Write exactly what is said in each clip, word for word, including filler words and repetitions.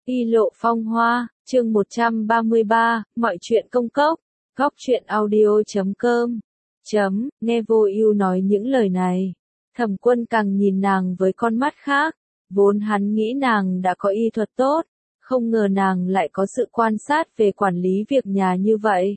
Y lộ phong hoa, chương một trăm ba mươi ba, mọi chuyện công cốc, góc truyện audio chấm com. Chấm, nghe Vô Ưu nói những lời này, Thẩm Quân càng nhìn nàng với con mắt khác, vốn hắn nghĩ nàng đã có y thuật tốt, không ngờ nàng lại có sự quan sát về quản lý việc nhà như vậy.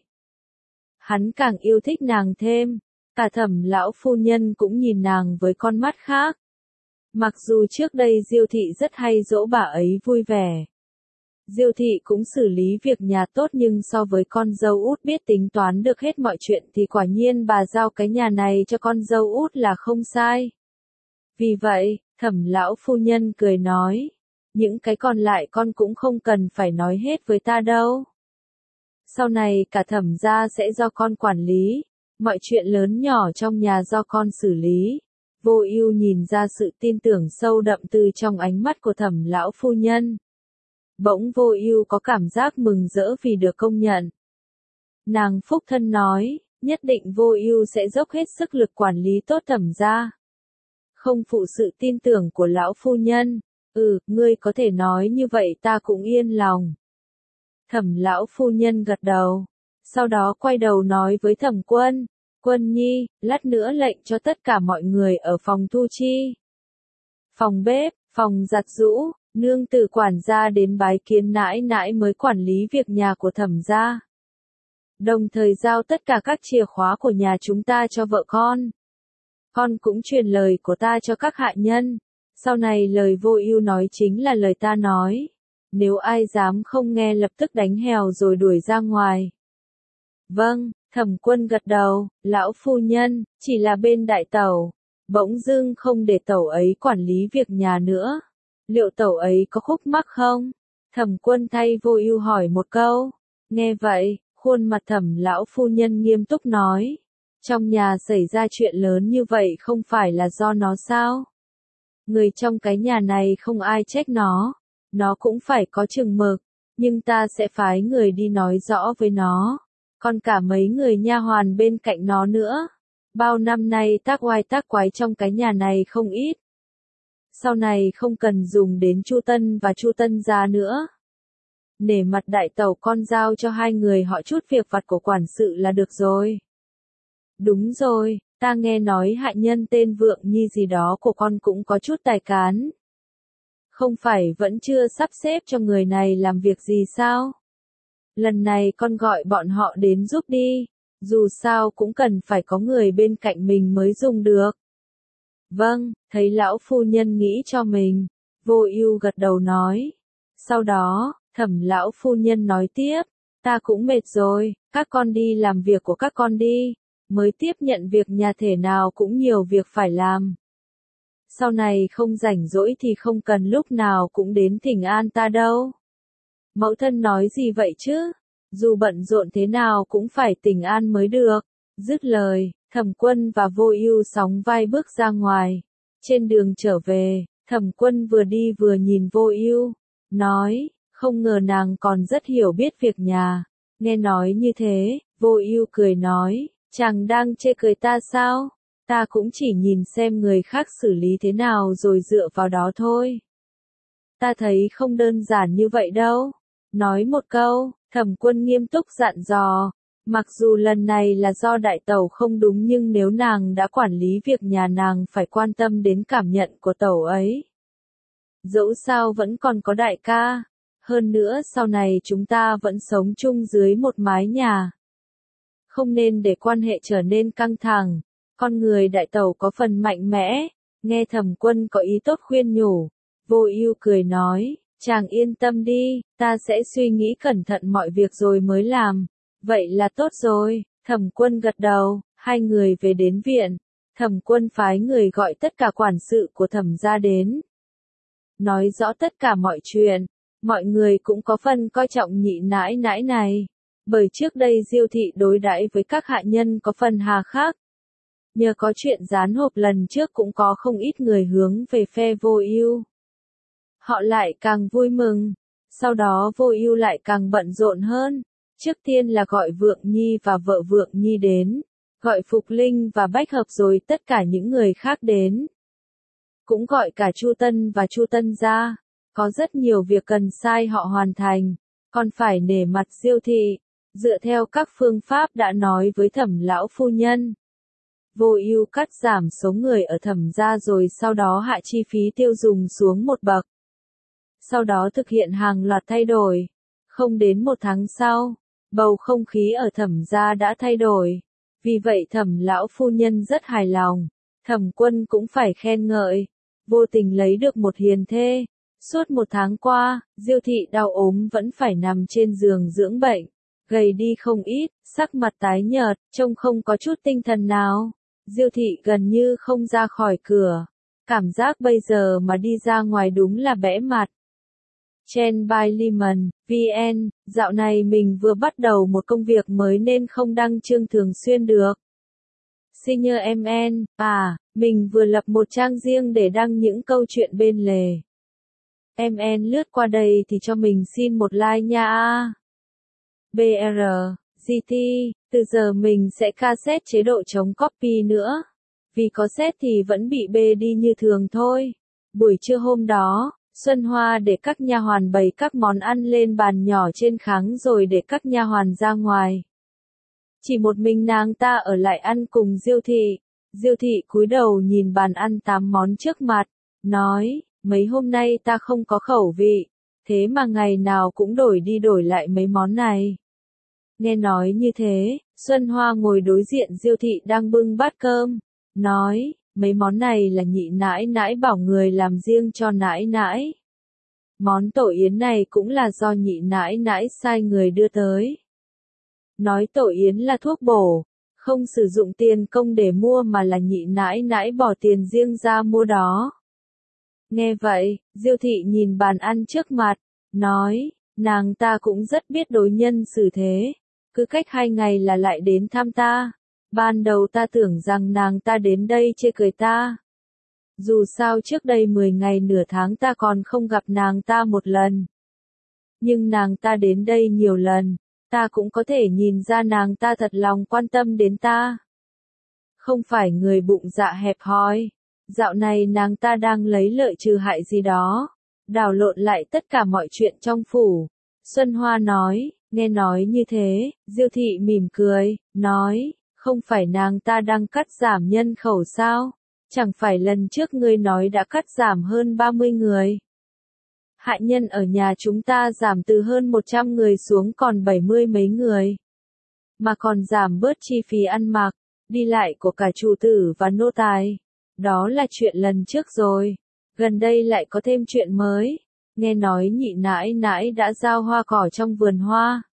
Hắn càng yêu thích nàng thêm, cả Thẩm lão phu nhân cũng nhìn nàng với con mắt khác. Mặc dù trước đây Diêu thị rất hay dỗ bà ấy vui vẻ. Diêu thị cũng xử lý việc nhà tốt nhưng so với con dâu út biết tính toán được hết mọi chuyện thì quả nhiên bà giao cái nhà này cho con dâu út là không sai. Vì vậy, Thẩm lão phu nhân cười nói, những cái còn lại con cũng không cần phải nói hết với ta đâu. Sau này cả Thẩm gia sẽ do con quản lý, mọi chuyện lớn nhỏ trong nhà do con xử lý. Vô Ưu nhìn ra sự tin tưởng sâu đậm từ trong ánh mắt của Thẩm lão phu nhân. Bỗng Vô Ưu có cảm giác mừng rỡ vì được công nhận. Nàng phúc thân nói, nhất định Vô Ưu sẽ dốc hết sức lực quản lý tốt Thẩm gia. Không phụ sự tin tưởng của lão phu nhân, ừ, ngươi có thể nói như vậy ta cũng yên lòng. Thẩm lão phu nhân gật đầu, sau đó quay đầu nói với Thẩm Quân, Quân nhi, lát nữa lệnh cho tất cả mọi người ở phòng thu chi, phòng bếp, phòng giặt giũ, nương tử quản gia đến bái kiến nãi nãi mới quản lý việc nhà của Thẩm gia. Đồng thời giao tất cả các chìa khóa của nhà chúng ta cho vợ con. Con cũng truyền lời của ta cho các hạ nhân. Sau này lời Vô Ưu nói chính là lời ta nói. Nếu ai dám không nghe lập tức đánh hèo rồi đuổi ra ngoài. Vâng, Thẩm Quân gật đầu, lão phu nhân, chỉ là bên đại tẩu. Bỗng dưng không để tẩu ấy quản lý việc nhà nữa. Liệu tẩu ấy có khúc mắc không? Thẩm Quân thay Vô Ưu hỏi một câu. Nghe vậy, khuôn mặt Thẩm lão phu nhân nghiêm túc nói. Trong nhà xảy ra chuyện lớn như vậy không phải là do nó sao? Người trong cái nhà này không ai trách nó. Nó cũng phải có chừng mực. Nhưng ta sẽ phái người đi nói rõ với nó. Còn cả mấy người nha hoàn bên cạnh nó nữa. Bao năm nay tác oai tác quái trong cái nhà này không ít. Sau này không cần dùng đến Chu Tân và Chu Tân gia nữa. Nể mặt đại tẩu con giao cho hai người họ chút việc vặt của quản sự là được rồi. Đúng rồi, ta nghe nói hạ nhân tên Vượng Nhi gì đó của con cũng có chút tài cán. Không phải vẫn chưa sắp xếp cho người này làm việc gì sao? Lần này con gọi bọn họ đến giúp đi, dù sao cũng cần phải có người bên cạnh mình mới dùng được. Vâng, thấy lão phu nhân nghĩ cho mình, Vô Ưu gật đầu nói. Sau đó, Thẩm lão phu nhân nói tiếp, ta cũng mệt rồi, các con đi làm việc của các con đi, mới tiếp nhận việc nhà thể nào cũng nhiều việc phải làm. Sau này không rảnh rỗi thì không cần lúc nào cũng đến thỉnh an ta đâu. Mẫu thân nói gì vậy chứ? Dù bận rộn thế nào cũng phải thỉnh an mới được. Dứt lời, Thẩm Quân và Vô Ưu sóng vai bước ra ngoài. Trên đường trở về, Thẩm Quân vừa đi vừa nhìn Vô Ưu, nói, không ngờ nàng còn rất hiểu biết việc nhà. Nghe nói như thế, Vô Ưu cười nói, chàng đang chê cười ta sao? Ta cũng chỉ nhìn xem người khác xử lý thế nào rồi dựa vào đó thôi. Ta thấy không đơn giản như vậy đâu. Nói một câu, Thẩm Quân nghiêm túc dặn dò. Mặc dù lần này là do đại tẩu không đúng nhưng nếu nàng đã quản lý việc nhà nàng phải quan tâm đến cảm nhận của tẩu ấy. Dẫu sao vẫn còn có đại ca. Hơn nữa sau này chúng ta vẫn sống chung dưới một mái nhà. Không nên để quan hệ trở nên căng thẳng. Con người đại tẩu có phần mạnh mẽ. Nghe Thẩm Quân có ý tốt khuyên nhủ. Vô Ưu cười nói, chàng yên tâm đi, ta sẽ suy nghĩ cẩn thận mọi việc rồi mới làm. Vậy là tốt rồi, Thẩm Quân gật đầu, hai người về đến viện. Thẩm Quân phái người gọi tất cả quản sự của Thẩm gia đến. Nói rõ tất cả mọi chuyện, mọi người cũng có phần coi trọng nhị nãi nãi này. Bởi trước đây Diêu thị đối đãi với các hạ nhân có phần hà khắc. Nhờ có chuyện gián hộp lần trước cũng có không ít người hướng về phe Vô Ưu. Họ lại càng vui mừng, sau đó Vô Ưu lại càng bận rộn hơn. Trước tiên là gọi Vượng Nhi và vợ Vượng Nhi đến, gọi Phục Linh và Bách Hợp rồi tất cả những người khác đến. Cũng gọi cả Chu Tân và Chu Tân gia. Có rất nhiều việc cần sai họ hoàn thành, còn phải nể mặt Diêu thị, dựa theo các phương pháp đã nói với Thẩm lão phu nhân. Vô ưu cắt giảm số người ở Thẩm gia rồi sau đó hạ chi phí tiêu dùng xuống một bậc. Sau đó thực hiện hàng loạt thay đổi. Không đến một tháng sau, bầu không khí ở Thẩm gia đã thay đổi. Vì vậy Thẩm lão phu nhân rất hài lòng. Thẩm Quân cũng phải khen ngợi. Vô tình lấy được một hiền thê. Suốt một tháng qua, Diêu thị đau ốm vẫn phải nằm trên giường dưỡng bệnh. Gầy đi không ít, sắc mặt tái nhợt, trông không có chút tinh thần nào. Diêu thị gần như không ra khỏi cửa. Cảm giác bây giờ mà đi ra ngoài đúng là bẽ mặt. Chen by Lehman, vê en, dạo này mình vừa bắt đầu một công việc mới nên không đăng chương thường xuyên được. Senior em en, à, mình vừa lập một trang riêng để đăng những câu chuyện bên lề. em en lướt qua đây thì cho mình xin một like nha. bê rờ, giê tê, từ giờ mình sẽ cassette chế độ chống copy nữa. Vì có set thì vẫn bị bê đi như thường thôi. Buổi trưa hôm đó, Xuân Hoa để các nha hoàn bày các món ăn lên bàn nhỏ trên kháng rồi để các nha hoàn ra ngoài. Chỉ một mình nàng ta ở lại ăn cùng Diêu thị. Diêu thị cúi đầu nhìn bàn ăn tám món trước mặt, nói, mấy hôm nay ta không có khẩu vị, thế mà ngày nào cũng đổi đi đổi lại mấy món này. Nghe nói như thế, Xuân Hoa ngồi đối diện Diêu thị đang bưng bát cơm, nói, mấy món này là nhị nãi nãi bảo người làm riêng cho nãi nãi. Món tổ yến này cũng là do nhị nãi nãi sai người đưa tới. Nói tổ yến là thuốc bổ, không sử dụng tiền công để mua mà là nhị nãi nãi bỏ tiền riêng ra mua đó. Nghe vậy, Diêu thị nhìn bàn ăn trước mặt, nói, nàng ta cũng rất biết đối nhân xử thế, cứ cách hai ngày là lại đến thăm ta. Ban đầu ta tưởng rằng nàng ta đến đây chê cười ta. Dù sao trước đây mười ngày nửa tháng ta còn không gặp nàng ta một lần. Nhưng nàng ta đến đây nhiều lần, ta cũng có thể nhìn ra nàng ta thật lòng quan tâm đến ta. Không phải người bụng dạ hẹp hòi. Dạo này nàng ta đang lấy lợi trừ hại gì đó, đảo lộn lại tất cả mọi chuyện trong phủ. Xuân Hoa nói, nghe nói như thế, Diêu thị mỉm cười, nói, không phải nàng ta đang cắt giảm nhân khẩu sao? Chẳng phải lần trước ngươi nói đã cắt giảm hơn ba mươi người. Hạ nhân ở nhà chúng ta giảm từ hơn một trăm người xuống còn bảy mươi mấy người. Mà còn giảm bớt chi phí ăn mặc, đi lại của cả chủ tử và nô tài. Đó là chuyện lần trước rồi. Gần đây lại có thêm chuyện mới. Nghe nói nhị nãi nãi đã giao hoa cỏ trong vườn hoa.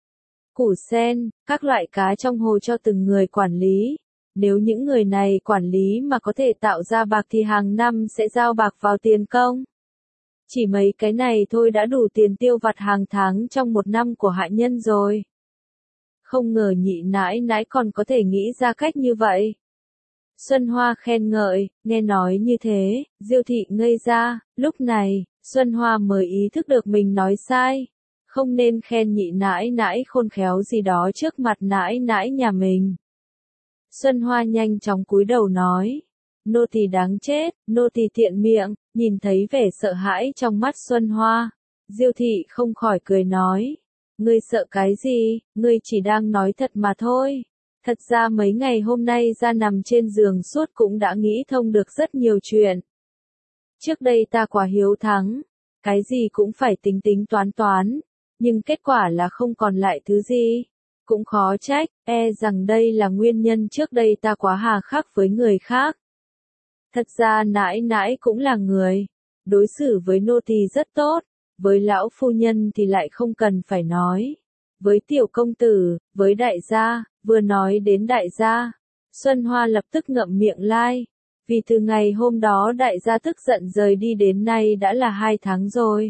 Củ sen, các loại cá trong hồ cho từng người quản lý. Nếu những người này quản lý mà có thể tạo ra bạc thì hàng năm sẽ giao bạc vào tiền công. Chỉ mấy cái này thôi đã đủ tiền tiêu vặt hàng tháng trong một năm của hạ nhân rồi. Không ngờ nhị nãi nãi còn có thể nghĩ ra cách như vậy. Xuân Hoa khen ngợi, nghe nói như thế, Diêu thị ngây ra, lúc này, Xuân Hoa mới ý thức được mình nói sai. Không nên khen nhị nãi nãi khôn khéo gì đó trước mặt nãi nãi nhà mình. Xuân Hoa nhanh chóng cúi đầu nói, nô tỳ đáng chết, nô tỳ tiện miệng. Nhìn thấy vẻ sợ hãi trong mắt Xuân Hoa, Diêu thị không khỏi cười nói, ngươi sợ cái gì, ngươi chỉ đang nói thật mà thôi. Thật ra mấy ngày hôm nay ra nằm trên giường suốt cũng đã nghĩ thông được rất nhiều chuyện. Trước đây ta quá hiếu thắng, cái gì cũng phải tính tính toán toán, nhưng kết quả là không còn lại thứ gì. Cũng khó trách, e rằng đây là nguyên nhân trước đây ta quá hà khắc với người khác. Thật ra nãi nãi cũng là người, đối xử với nô tỳ rất tốt, với lão phu nhân thì lại không cần phải nói. Với tiểu công tử, với đại gia, vừa nói đến đại gia, Xuân Hoa lập tức ngậm miệng lai, vì từ ngày hôm đó đại gia tức giận rời đi đến nay đã là hai tháng rồi.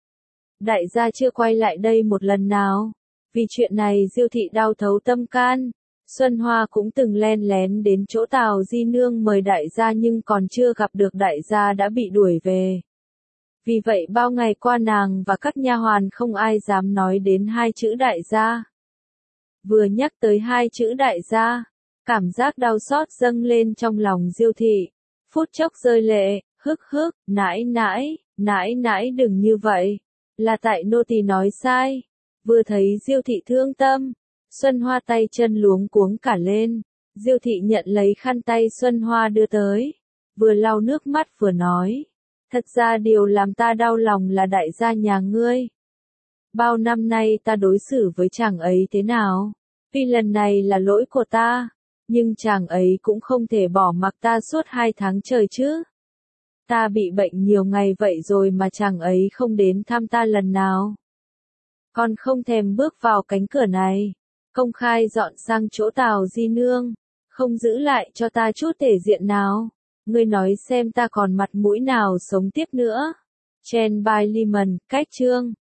Đại gia chưa quay lại đây một lần nào, vì chuyện này Diêu thị đau thấu tâm can. Xuân Hoa cũng từng len lén đến chỗ Tào Di Nương mời đại gia nhưng còn chưa gặp được đại gia đã bị đuổi về. Vì vậy bao ngày qua nàng và các nha hoàn không ai dám nói đến hai chữ đại gia. Vừa nhắc tới hai chữ đại gia, cảm giác đau xót dâng lên trong lòng Diêu thị, phút chốc rơi lệ, hức hức, nãi nãi, Nãi nãi đừng như vậy, là tại nô tỳ nói sai. Vừa thấy Diêu thị thương tâm, Xuân Hoa tay chân luống cuống cả lên. Diêu thị nhận lấy khăn tay Xuân Hoa đưa tới, vừa lau nước mắt vừa nói, thật ra điều làm ta đau lòng là đại gia nhà ngươi. Bao năm nay ta đối xử với chàng ấy thế nào? Vì lần này là lỗi của ta, nhưng chàng ấy cũng không thể bỏ mặc ta suốt hai tháng trời chứ. Ta bị bệnh nhiều ngày vậy rồi mà chàng ấy không đến thăm ta lần nào. Còn không thèm bước vào cánh cửa này, công khai dọn sang chỗ Tào Di Nương, không giữ lại cho ta chút thể diện nào. Ngươi nói xem ta còn mặt mũi nào sống tiếp nữa. Chen by Lehman, cách chương.